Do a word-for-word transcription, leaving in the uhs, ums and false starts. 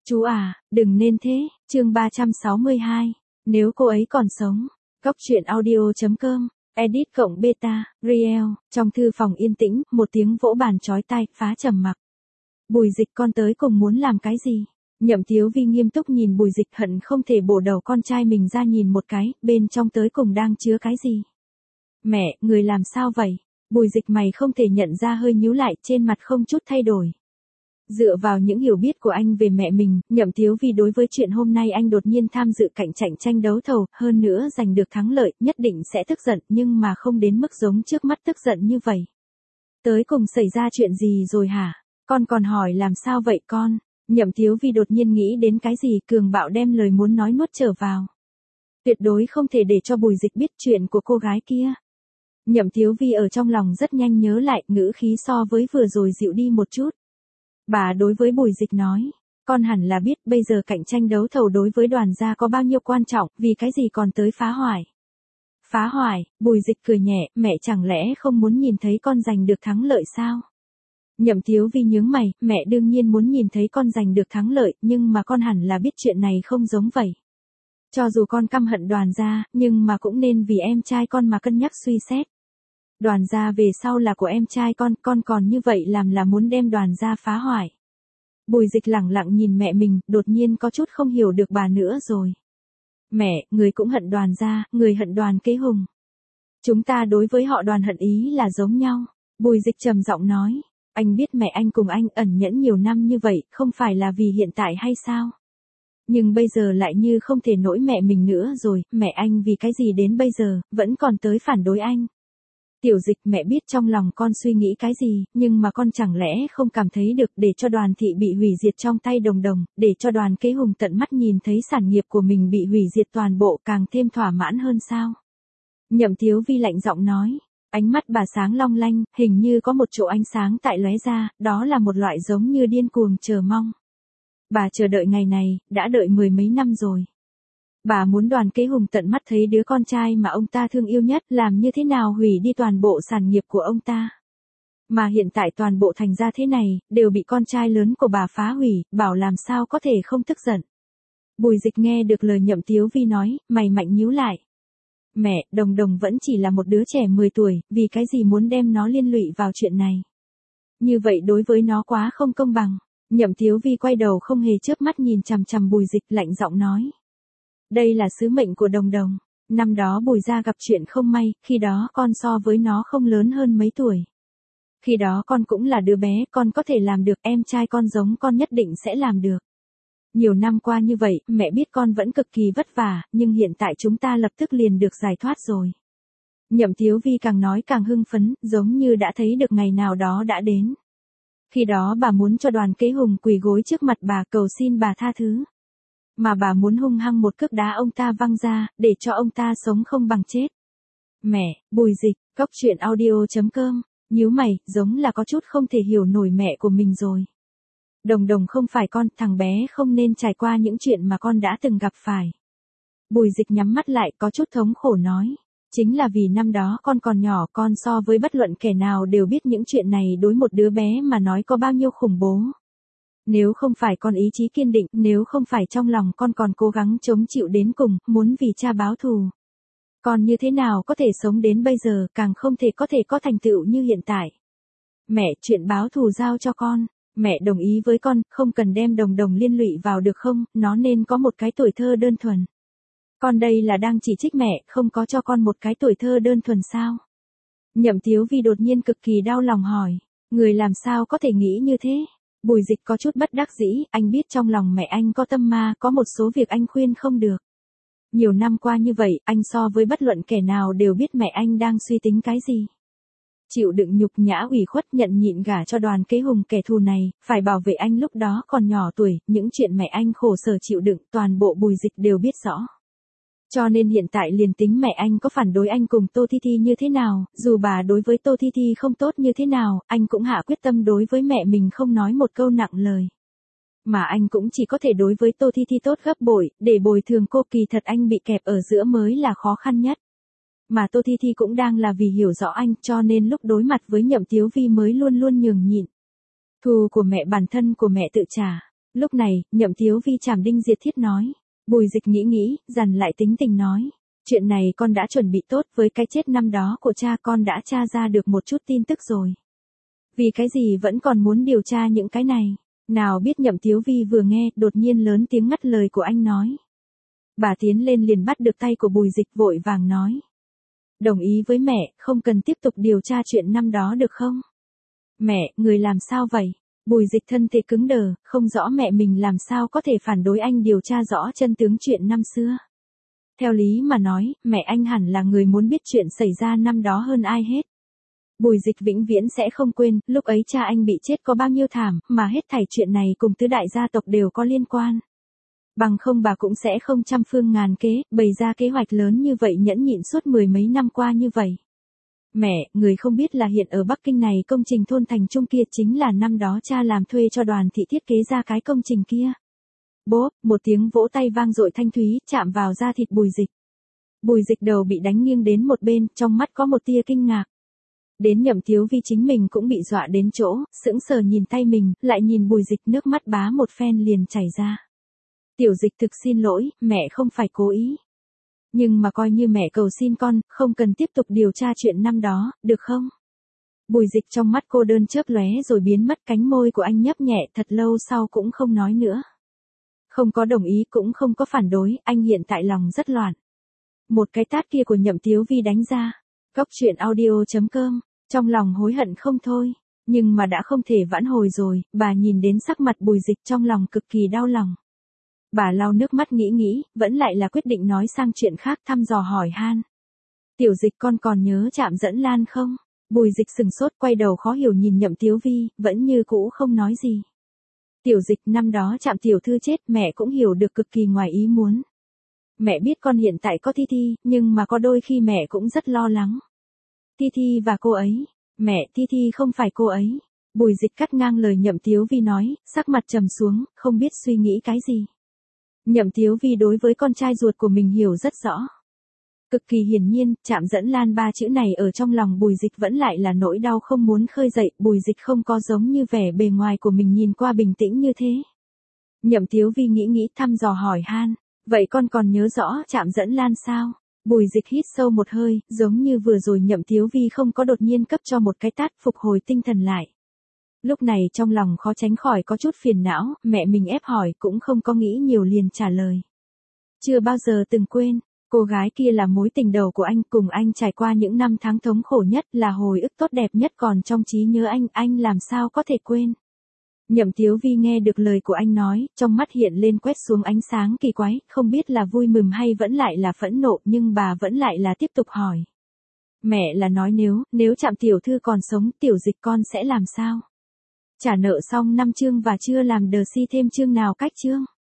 Chú à, đừng nên thế, chương ba trăm sáu mươi hai, nếu cô ấy còn sống. Góc truyện audio.com, edit cộng beta, Riel, trong thư phòng yên tĩnh, một tiếng vỗ bàn chói tai, phá trầm mặc. Bùi Dịch con tới cùng muốn làm cái gì? Nhậm Thiếu Vi nghiêm túc nhìn Bùi Dịch hận không thể bổ đầu con trai mình ra nhìn một cái, bên trong tới cùng đang chứa cái gì? Mẹ, người làm sao vậy? Bùi Dịch mày không thể nhận ra hơi nhíu lại, trên mặt không chút thay đổi. Dựa vào những hiểu biết của anh về mẹ mình, Nhậm Thiếu Vi đối với chuyện hôm nay anh đột nhiên tham dự cạnh tranh tranh đấu thầu, hơn nữa giành được thắng lợi, nhất định sẽ tức giận, nhưng mà không đến mức giống trước mắt tức giận như vậy. Tới cùng xảy ra chuyện gì rồi hả? Con còn hỏi làm sao vậy con? Nhậm Thiếu Vi đột nhiên nghĩ đến cái gì, cường bạo đem lời muốn nói nuốt trở vào. Tuyệt đối không thể để cho Bùi Dịch biết chuyện của cô gái kia. Nhậm Thiếu Vi ở trong lòng rất nhanh nhớ lại, ngữ khí so với vừa rồi dịu đi một chút. Bà đối với Bùi Dịch nói, con hẳn là biết bây giờ cạnh tranh đấu thầu đối với Đoàn gia có bao nhiêu quan trọng, vì cái gì còn tới phá hoại. Phá hoại, Bùi Dịch cười nhẹ, mẹ chẳng lẽ không muốn nhìn thấy con giành được thắng lợi sao? Nhậm Thiếu Vi nhướng mày, mẹ đương nhiên muốn nhìn thấy con giành được thắng lợi, nhưng mà con hẳn là biết chuyện này không giống vậy. Cho dù con căm hận Đoàn gia, nhưng mà cũng nên vì em trai con mà cân nhắc suy xét. Đoàn gia về sau là của em trai con, con còn như vậy làm là muốn đem Đoàn gia phá hoại. Bùi Dịch lẳng lặng nhìn mẹ mình, đột nhiên có chút không hiểu được bà nữa rồi. Mẹ, người cũng hận Đoàn gia, người hận Đoàn Kế Hùng. Chúng ta đối với họ Đoàn hận ý là giống nhau. Bùi Dịch trầm giọng nói, anh biết mẹ anh cùng anh ẩn nhẫn nhiều năm như vậy, không phải là vì hiện tại hay sao? Nhưng bây giờ lại như không thể nỗi mẹ mình nữa rồi, mẹ anh vì cái gì đến bây giờ, vẫn còn tới phản đối anh. Tiểu Dịch, mẹ biết trong lòng con suy nghĩ cái gì, nhưng mà con chẳng lẽ không cảm thấy được để cho Đoàn thị bị hủy diệt trong tay Đồng Đồng, để cho Đoàn Kế Hùng tận mắt nhìn thấy sản nghiệp của mình bị hủy diệt toàn bộ càng thêm thỏa mãn hơn sao? Nhậm Thiếu Vi lạnh giọng nói, ánh mắt bà sáng long lanh, hình như có một chỗ ánh sáng tại lóe ra, đó là một loại giống như điên cuồng chờ mong. Bà chờ đợi ngày này, đã đợi mười mấy năm rồi. Bà muốn Đoàn Kế Hùng tận mắt thấy đứa con trai mà ông ta thương yêu nhất làm như thế nào hủy đi toàn bộ sản nghiệp của ông ta. Mà hiện tại toàn bộ thành ra thế này, đều bị con trai lớn của bà phá hủy, bảo làm sao có thể không tức giận. Bùi Dịch nghe được lời Nhậm Thiếu Vi nói, mày mạnh nhíu lại. Mẹ, Đồng Đồng vẫn chỉ là một đứa trẻ mười tuổi, vì cái gì muốn đem nó liên lụy vào chuyện này. Như vậy đối với nó quá không công bằng. Nhậm Thiếu Vi quay đầu không hề chớp mắt nhìn chằm chằm Bùi Dịch, lạnh giọng nói. Đây là sứ mệnh của Đồng Đồng. Năm đó Bùi gia gặp chuyện không may, khi đó con so với nó không lớn hơn mấy tuổi. Khi đó con cũng là đứa bé, con có thể làm được, em trai con giống con nhất định sẽ làm được. Nhiều năm qua như vậy, mẹ biết con vẫn cực kỳ vất vả, nhưng hiện tại chúng ta lập tức liền được giải thoát rồi. Nhậm Thiếu Vi càng nói càng hưng phấn, giống như đã thấy được ngày nào đó đã đến. Khi đó bà muốn cho Đoàn Kế Hùng quỳ gối trước mặt bà cầu xin bà tha thứ. Mà bà muốn hung hăng một cước đá ông ta văng ra, để cho ông ta sống không bằng chết. Mẹ, Bùi Dịch, góc truyện audio.com, nhíu mày, giống là có chút không thể hiểu nổi mẹ của mình rồi. Đồng Đồng không phải con, thằng bé không nên trải qua những chuyện mà con đã từng gặp phải. Bùi Dịch nhắm mắt lại, có chút thống khổ nói. Chính là vì năm đó con còn nhỏ, con so với bất luận kẻ nào đều biết những chuyện này đối một đứa bé mà nói có bao nhiêu khủng bố. Nếu không phải con ý chí kiên định, nếu không phải trong lòng con còn cố gắng chống chịu đến cùng, muốn vì cha báo thù. Con như thế nào có thể sống đến bây giờ, càng không thể có thể có thành tựu như hiện tại. Mẹ, chuyện báo thù giao cho con. Mẹ đồng ý với con, không cần đem Đồng Đồng liên lụy vào được không, nó nên có một cái tuổi thơ đơn thuần. Con đây là đang chỉ trích mẹ, không có cho con một cái tuổi thơ đơn thuần sao? Nhậm Thiếu Vi đột nhiên cực kỳ đau lòng hỏi, người làm sao có thể nghĩ như thế? Bùi Dịch có chút bất đắc dĩ, anh biết trong lòng mẹ anh có tâm ma, có một số việc anh khuyên không được. Nhiều năm qua như vậy, anh so với bất luận kẻ nào đều biết mẹ anh đang suy tính cái gì. Chịu đựng nhục nhã ủy khuất, nhận nhịn gả cho Đoàn Kế Hùng kẻ thù này, phải bảo vệ anh lúc đó còn nhỏ tuổi, những chuyện mẹ anh khổ sở chịu đựng, toàn bộ Bùi Dịch đều biết rõ. Cho nên hiện tại liền tính mẹ anh có phản đối anh cùng Tô Thi Thi như thế nào, dù bà đối với Tô Thi Thi không tốt như thế nào, anh cũng hạ quyết tâm đối với mẹ mình không nói một câu nặng lời. Mà anh cũng chỉ có thể đối với Tô Thi Thi tốt gấp bội, để bồi thường cô, kỳ thật anh bị kẹp ở giữa mới là khó khăn nhất. Mà Tô Thi Thi cũng đang là vì hiểu rõ anh, cho nên lúc đối mặt với Nhậm Thiếu Vi mới luôn luôn nhường nhịn. Thù của mẹ bản thân của mẹ tự trả. Lúc này, Nhậm Thiếu Vi trảm đinh diệt thiết nói. Bùi Dịch nghĩ nghĩ, dằn lại tính tình nói. Chuyện này con đã chuẩn bị tốt, với cái chết năm đó của cha con đã tra ra được một chút tin tức rồi. Vì cái gì vẫn còn muốn điều tra những cái này? Nào biết Nhậm Thiếu Vi vừa nghe, đột nhiên lớn tiếng ngắt lời của anh nói. Bà tiến lên liền bắt được tay của Bùi Dịch vội vàng nói. Đồng ý với mẹ, không cần tiếp tục điều tra chuyện năm đó được không? Mẹ, người làm sao vậy? Bùi Dịch thân thể cứng đờ, không rõ mẹ mình làm sao có thể phản đối anh điều tra rõ chân tướng chuyện năm xưa. Theo lý mà nói, mẹ anh hẳn là người muốn biết chuyện xảy ra năm đó hơn ai hết. Bùi Dịch vĩnh viễn sẽ không quên, lúc ấy cha anh bị chết có bao nhiêu thảm, mà hết thảy chuyện này cùng tứ đại gia tộc đều có liên quan. Bằng không bà cũng sẽ không trăm phương ngàn kế, bày ra kế hoạch lớn như vậy nhẫn nhịn suốt mười mấy năm qua như vậy. Mẹ, người không biết là hiện ở Bắc Kinh này công trình thôn thành trung kia chính là năm đó cha làm thuê cho Đoàn thị thiết kế ra cái công trình kia. Bốp, một tiếng vỗ tay vang dội thanh thúy, chạm vào da thịt Bùi Dịch. Bùi Dịch đầu bị đánh nghiêng đến một bên, trong mắt có một tia kinh ngạc. Đến Nhậm Thiếu Vi chính mình cũng bị dọa đến chỗ, sững sờ nhìn tay mình, lại nhìn Bùi Dịch, nước mắt bá một phen liền chảy ra. Tiểu Dịch thực xin lỗi, mẹ không phải cố ý. Nhưng mà coi như mẹ cầu xin con, không cần tiếp tục điều tra chuyện năm đó, được không? Bùi Dịch trong mắt cô đơn chớp lóe rồi biến mất, cánh môi của anh nhấp nhẹ, thật lâu sau cũng không nói nữa. Không có đồng ý cũng không có phản đối, anh hiện tại lòng rất loạn. Một cái tát kia của Nhậm Thiếu Vi đánh ra. Cóc truyện audio chấm com, trong lòng hối hận không thôi, nhưng mà đã không thể vãn hồi rồi, bà nhìn đến sắc mặt Bùi Dịch trong lòng cực kỳ đau lòng. Bà lau nước mắt nghĩ nghĩ, vẫn lại là quyết định nói sang chuyện khác, thăm dò hỏi han. Tiểu Dịch con còn nhớ Trạm Dẫn Lan không? Bùi Dịch sừng sốt quay đầu khó hiểu nhìn Nhậm Thiếu Vi, vẫn như cũ không nói gì. Tiểu Dịch năm đó Trạm tiểu thư chết mẹ cũng hiểu được cực kỳ ngoài ý muốn. Mẹ biết con hiện tại có Thi Thi, nhưng mà có đôi khi mẹ cũng rất lo lắng. Thi Thi và cô ấy. Mẹ, Thi Thi không phải cô ấy. Bùi Dịch cắt ngang lời Nhậm Thiếu Vi nói, sắc mặt trầm xuống, không biết suy nghĩ cái gì. Nhậm Thiếu Vi đối với con trai ruột của mình hiểu rất rõ. Cực kỳ hiển nhiên, Trạm Dẫn Lan ba chữ này ở trong lòng Bùi Dịch vẫn lại là nỗi đau không muốn khơi dậy, Bùi Dịch không có giống như vẻ bề ngoài của mình nhìn qua bình tĩnh như thế. Nhậm Thiếu Vi nghĩ nghĩ thăm dò hỏi han, vậy con còn nhớ rõ Trạm Dẫn Lan sao? Bùi Dịch hít sâu một hơi, giống như vừa rồi Nhậm Thiếu Vi không có đột nhiên cấp cho một cái tát, phục hồi tinh thần lại. Lúc này trong lòng khó tránh khỏi có chút phiền não, mẹ mình ép hỏi cũng không có nghĩ nhiều liền trả lời. Chưa bao giờ từng quên, cô gái kia là mối tình đầu của anh, cùng anh trải qua những năm tháng thống khổ nhất, là hồi ức tốt đẹp nhất còn trong trí nhớ anh, anh làm sao có thể quên. Nhậm Thiếu Vi nghe được lời của anh nói, trong mắt hiện lên quét xuống ánh sáng kỳ quái, không biết là vui mừng hay vẫn lại là phẫn nộ, nhưng bà vẫn lại là tiếp tục hỏi. Mẹ là nói nếu, nếu Trạm tiểu thư còn sống, Tiểu Dịch con sẽ làm sao? Trả nợ xong năm chương và chưa làm đờ si thêm chương nào cách chương.